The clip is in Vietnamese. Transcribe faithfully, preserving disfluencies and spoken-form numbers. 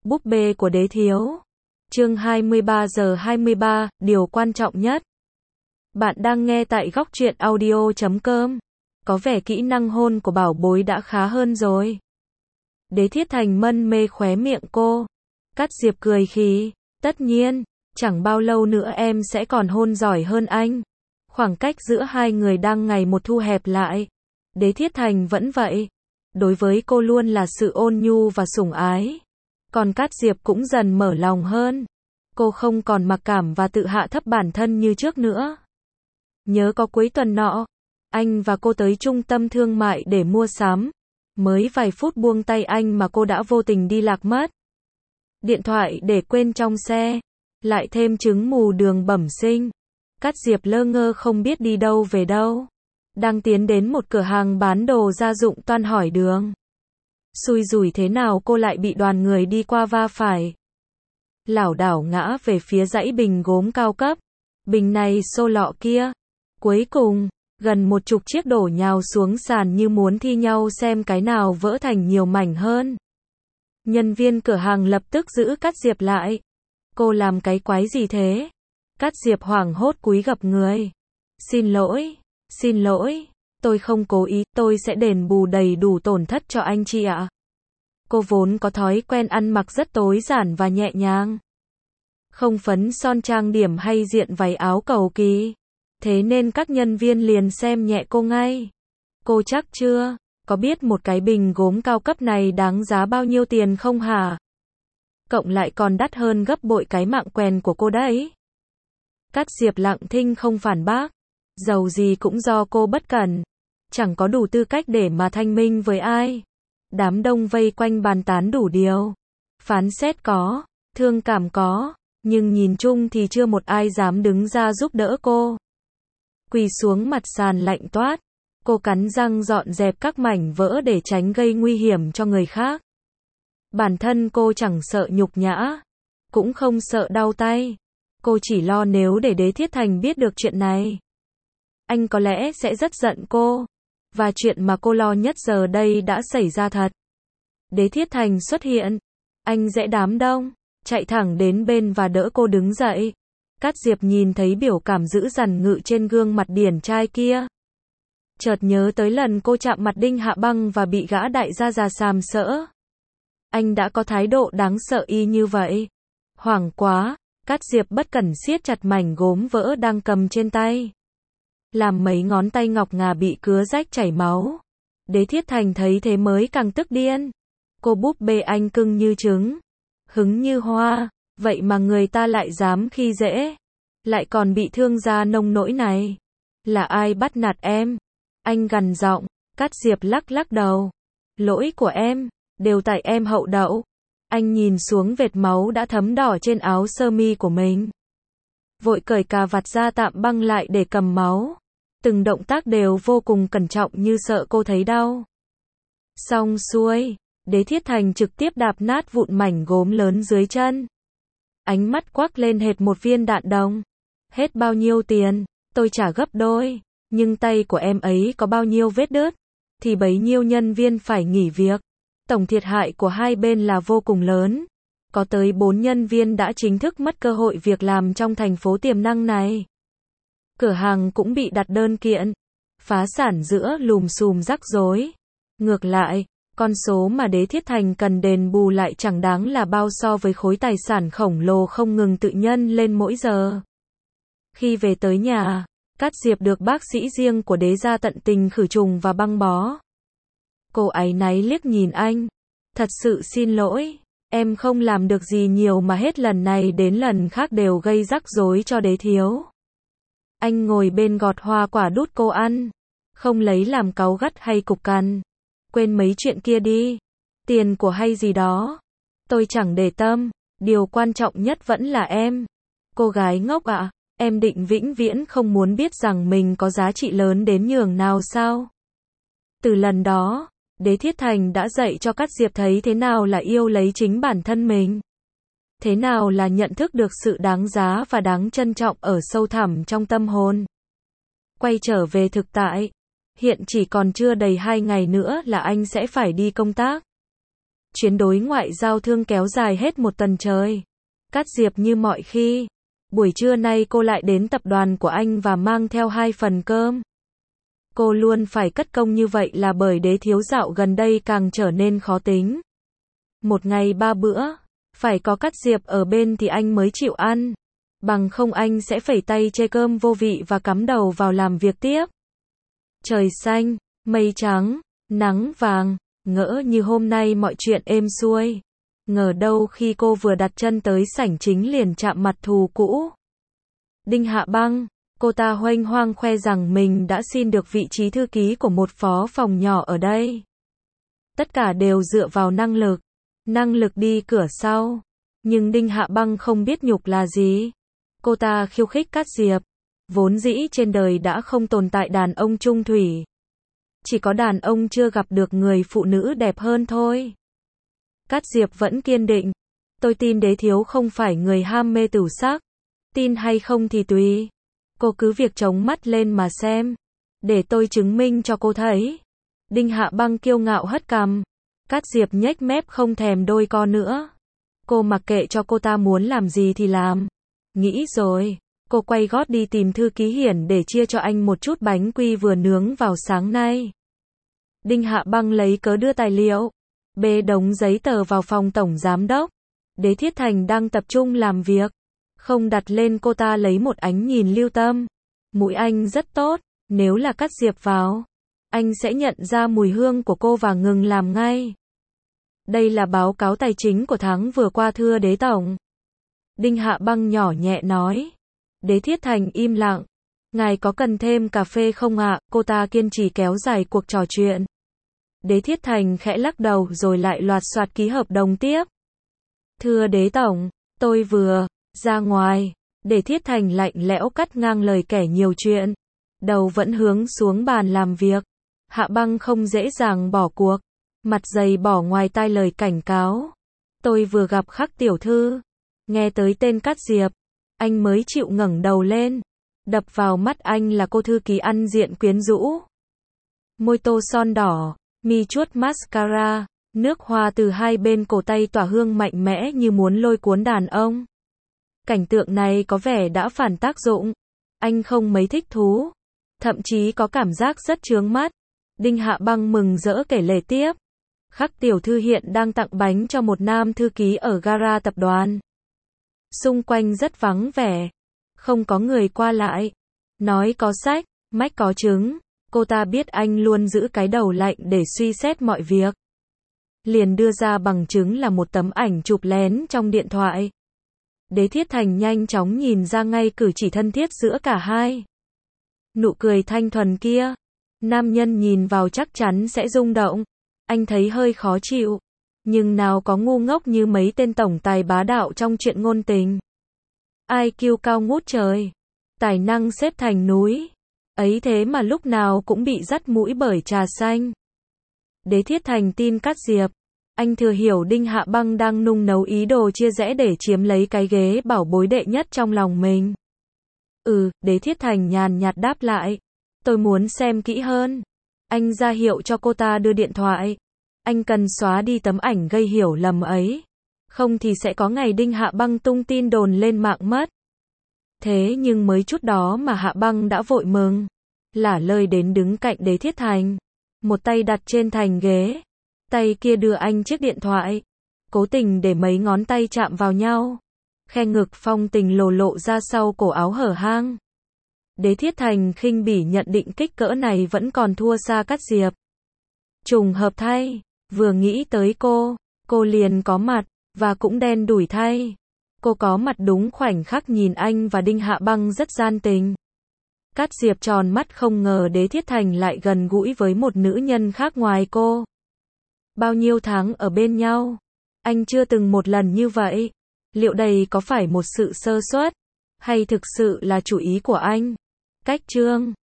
Búp bê của đế thiếu. Chương hai mươi ba giờ hai mươi ba, điều quan trọng nhất. Bạn đang nghe tại góc truyện audio chấm com. Có vẻ kỹ năng hôn của bảo bối đã khá hơn rồi. Đế Thiết Thành mân mê khóe miệng cô. Cát Diệp cười khì. Tất nhiên, chẳng bao lâu nữa em sẽ còn hôn giỏi hơn anh. Khoảng cách giữa hai người đang ngày một thu hẹp lại. Đế Thiết Thành vẫn vậy. Đối với cô luôn là sự ôn nhu và sủng ái. Còn Cát Diệp cũng dần mở lòng hơn. Cô không còn mặc cảm và tự hạ thấp bản thân như trước nữa. Nhớ có cuối tuần nọ, anh và cô tới trung tâm thương mại để mua sắm. Mới vài phút buông tay anh mà cô đã vô tình đi lạc mất. Điện thoại để quên trong xe. Lại thêm chứng mù đường bẩm sinh. Cát Diệp lơ ngơ không biết đi đâu về đâu. Đang tiến đến một cửa hàng bán đồ gia dụng toan hỏi đường. Xui rủi thế nào cô lại bị đoàn người đi qua va phải. Lảo đảo ngã về phía dãy bình gốm cao cấp. Bình này xô lọ kia. Cuối cùng, gần một chục chiếc đổ nhào xuống sàn như muốn thi nhau xem cái nào vỡ thành nhiều mảnh hơn. Nhân viên cửa hàng lập tức giữ Cát Diệp lại. Cô làm cái quái gì thế? Cát Diệp hoảng hốt cúi gập người. Xin lỗi, xin lỗi, tôi không cố ý, tôi sẽ đền bù đầy đủ tổn thất cho anh chị ạ. Cô vốn có thói quen ăn mặc rất tối giản và nhẹ nhàng. Không phấn son trang điểm hay diện váy áo cầu kỳ. Thế nên các nhân viên liền xem nhẹ cô ngay. Cô chắc chưa, có biết một cái bình gốm cao cấp này đáng giá bao nhiêu tiền không hả? Cộng lại còn đắt hơn gấp bội cái mạng quèn của cô đấy. Cát Diệp lặng thinh không phản bác. Dầu gì cũng do cô bất cẩn. Chẳng có đủ tư cách để mà thanh minh với ai. Đám đông vây quanh bàn tán đủ điều. Phán xét có, thương cảm có, nhưng nhìn chung thì chưa một ai dám đứng ra giúp đỡ cô. Quỳ xuống mặt sàn lạnh toát. Cô cắn răng dọn dẹp các mảnh vỡ để tránh gây nguy hiểm cho người khác. Bản thân cô chẳng sợ nhục nhã, cũng không sợ đau tay. Cô chỉ lo nếu để Đế Thiết Thành biết được chuyện này, anh có lẽ sẽ rất giận cô. Và chuyện mà cô lo nhất giờ đây đã xảy ra thật. Đế Thiết Thành xuất hiện. Anh dễ đám đông, chạy thẳng đến bên và đỡ cô đứng dậy. Cát Diệp nhìn thấy biểu cảm dữ dằn ngự trên gương mặt điển trai kia. Chợt nhớ tới lần cô chạm mặt Đinh Hạ Băng và bị gã đại gia già sàm sỡ. Anh đã có thái độ đáng sợ y như vậy. Hoảng quá, Cát Diệp bất cẩn siết chặt mảnh gốm vỡ đang cầm trên tay. Làm mấy ngón tay ngọc ngà bị cứa rách chảy máu. Đế Thiết Thành thấy thế mới càng tức điên. Cô búp bê anh cưng như trứng, hứng như hoa, vậy mà người ta lại dám khi dễ. Lại còn bị thương ra nông nỗi này. Là ai bắt nạt em? Anh gằn giọng. Cát Diệp lắc lắc đầu. Lỗi của em, đều tại em hậu đậu. Anh nhìn xuống vệt máu đã thấm đỏ trên áo sơ mi của mình. Vội cởi cà vạt ra tạm băng lại để cầm máu. Từng động tác đều vô cùng cẩn trọng như sợ cô thấy đau. Xong xuôi, Đế Thiết Thành trực tiếp đạp nát vụn mảnh gốm lớn dưới chân. Ánh mắt quắc lên hệt một viên đạn đồng. Hết bao nhiêu tiền, tôi trả gấp đôi. Nhưng tay của em ấy có bao nhiêu vết đứt, thì bấy nhiêu nhân viên phải nghỉ việc. Tổng thiệt hại của hai bên là vô cùng lớn. Có tới bốn nhân viên đã chính thức mất cơ hội việc làm trong thành phố tiềm năng này. Cửa hàng cũng bị đặt đơn kiện. Phá sản giữa lùm xùm rắc rối. Ngược lại, con số mà Đế Thiết Thành cần đền bù lại chẳng đáng là bao so với khối tài sản khổng lồ không ngừng tự nhân lên mỗi giờ. Khi về tới nhà, Cát Diệp được bác sĩ riêng của Đế gia tận tình khử trùng và băng bó. Cô áy náy liếc nhìn anh. Thật sự xin lỗi, em không làm được gì nhiều mà hết lần này đến lần khác đều gây rắc rối cho Đế thiếu. Anh ngồi bên gọt hoa quả đút cô ăn. Không lấy làm cáu gắt hay cục cằn. Quên mấy chuyện kia đi. Tiền của hay gì đó. Tôi chẳng để tâm. Điều quan trọng nhất vẫn là em. Cô gái ngốc ạ. À, em định vĩnh viễn không muốn biết rằng mình có giá trị lớn đến nhường nào sao? Từ lần đó, Đế Thiết Thành đã dạy cho Cát Diệp thấy thế nào là yêu lấy chính bản thân mình. Thế nào là nhận thức được sự đáng giá và đáng trân trọng ở sâu thẳm trong tâm hồn. Quay trở về thực tại. Hiện chỉ còn chưa đầy hai ngày nữa là anh sẽ phải đi công tác. Chuyến đối ngoại giao thương kéo dài hết một tuần trời. Cát Diệp như mọi khi. Buổi trưa nay cô lại đến tập đoàn của anh và mang theo hai phần cơm. Cô luôn phải cất công như vậy là bởi Đế thiếu dạo gần đây càng trở nên khó tính. Một ngày ba bữa, phải có Cát Diệp ở bên thì anh mới chịu ăn. Bằng không anh sẽ phẩy tay chê cơm vô vị và cắm đầu vào làm việc tiếp. Trời xanh, mây trắng, nắng vàng, ngỡ như hôm nay mọi chuyện êm xuôi. Ngờ đâu khi cô vừa đặt chân tới sảnh chính liền chạm mặt thù cũ. Đinh Hạ Băng, cô ta huênh hoang khoe rằng mình đã xin được vị trí thư ký của một phó phòng nhỏ ở đây. Tất cả đều dựa vào năng lực. Năng lực đi cửa sau. Nhưng Đinh Hạ Băng không biết nhục là gì. Cô ta khiêu khích Cát Diệp. Vốn dĩ trên đời đã không tồn tại đàn ông chung thủy. Chỉ có đàn ông chưa gặp được người phụ nữ đẹp hơn thôi. Cát Diệp vẫn kiên định. Tôi tin Đế thiếu không phải người ham mê tửu sắc. Tin hay không thì tùy. Cô cứ việc chống mắt lên mà xem. Để tôi chứng minh cho cô thấy. Đinh Hạ Băng kiêu ngạo hất cằm. Cát Diệp nhếch mép không thèm đôi co nữa. Cô mặc kệ cho cô ta muốn làm gì thì làm. Nghĩ rồi. Cô quay gót đi tìm thư ký Hiển để chia cho anh một chút bánh quy vừa nướng vào sáng nay. Đinh Hạ Băng lấy cớ đưa tài liệu. Bê đống giấy tờ vào phòng tổng giám đốc. Đế Thiết Thành đang tập trung làm việc. Không đặt lên cô ta lấy một ánh nhìn lưu tâm. Mũi anh rất tốt. Nếu là Cát Diệp vào, anh sẽ nhận ra mùi hương của cô và ngừng làm ngay. Đây là báo cáo tài chính của tháng vừa qua thưa Đế Tổng. Đinh Hạ Băng nhỏ nhẹ nói. Đế Thiết Thành im lặng. Ngài có cần thêm cà phê không ạ? Cô ta kiên trì kéo dài cuộc trò chuyện. Đế Thiết Thành khẽ lắc đầu rồi lại loạt soạt ký hợp đồng tiếp. Thưa Đế Tổng, tôi vừa ra ngoài. Đế Thiết Thành lạnh lẽo cắt ngang lời kẻ nhiều chuyện. Đầu vẫn hướng xuống bàn làm việc. Hạ Băng không dễ dàng bỏ cuộc. Mặt dày bỏ ngoài tai lời cảnh cáo. Tôi vừa gặp Khắc tiểu thư. Nghe tới tên Cát Diệp. Anh mới chịu ngẩng đầu lên. Đập vào mắt anh là cô thư ký ăn diện quyến rũ. Môi tô son đỏ, mi chuốt mascara, nước hoa từ hai bên cổ tay tỏa hương mạnh mẽ như muốn lôi cuốn đàn ông. Cảnh tượng này có vẻ đã phản tác dụng. Anh không mấy thích thú. Thậm chí có cảm giác rất chướng mắt. Đinh Hạ Băng mừng rỡ kể lể tiếp. Khắc tiểu thư hiện đang tặng bánh cho một nam thư ký ở gara tập đoàn. Xung quanh rất vắng vẻ. Không có người qua lại. Nói có sách, mách có chứng. Cô ta biết anh luôn giữ cái đầu lạnh để suy xét mọi việc. Liền đưa ra bằng chứng là một tấm ảnh chụp lén trong điện thoại. Đế Thiết Thành nhanh chóng nhìn ra ngay cử chỉ thân thiết giữa cả hai. Nụ cười thanh thuần kia. Nam nhân nhìn vào chắc chắn sẽ rung động. Anh thấy hơi khó chịu. Nhưng nào có ngu ngốc như mấy tên tổng tài bá đạo trong chuyện ngôn tình. i kiu cao ngút trời. Tài năng xếp thành núi. Ấy thế mà lúc nào cũng bị dắt mũi bởi trà xanh. Đế Thiết Thành tin Cát Diệp. Anh thừa hiểu Đinh Hạ Băng đang nung nấu ý đồ chia rẽ để chiếm lấy cái ghế bảo bối đệ nhất trong lòng mình. Ừ, Đế Thiết Thành nhàn nhạt đáp lại. Tôi muốn xem kỹ hơn. Anh ra hiệu cho cô ta đưa điện thoại. Anh cần xóa đi tấm ảnh gây hiểu lầm ấy. Không thì sẽ có ngày Đinh Hạ Băng tung tin đồn lên mạng mất. Thế nhưng mới chút đó mà Hạ Băng đã vội mừng. Lả lơi đến đứng cạnh Đế Thiết Thành. Một tay đặt trên thành ghế. Tay kia đưa anh chiếc điện thoại. Cố tình để mấy ngón tay chạm vào nhau. Khe ngực phong tình lồ lộ ra sau cổ áo hở hang. Đế Thiết Thành khinh bỉ nhận định kích cỡ này vẫn còn thua xa Cát Diệp. Trùng hợp thay, vừa nghĩ tới cô, cô liền có mặt, và cũng đen đủi thay. Cô có mặt đúng khoảnh khắc nhìn anh và Đinh Hạ Băng rất gian tình. Cát Diệp tròn mắt không ngờ Đế Thiết Thành lại gần gũi với một nữ nhân khác ngoài cô. Bao nhiêu tháng ở bên nhau, anh chưa từng một lần như vậy. Liệu đây có phải một sự sơ suất, hay thực sự là chủ ý của anh? Cách chương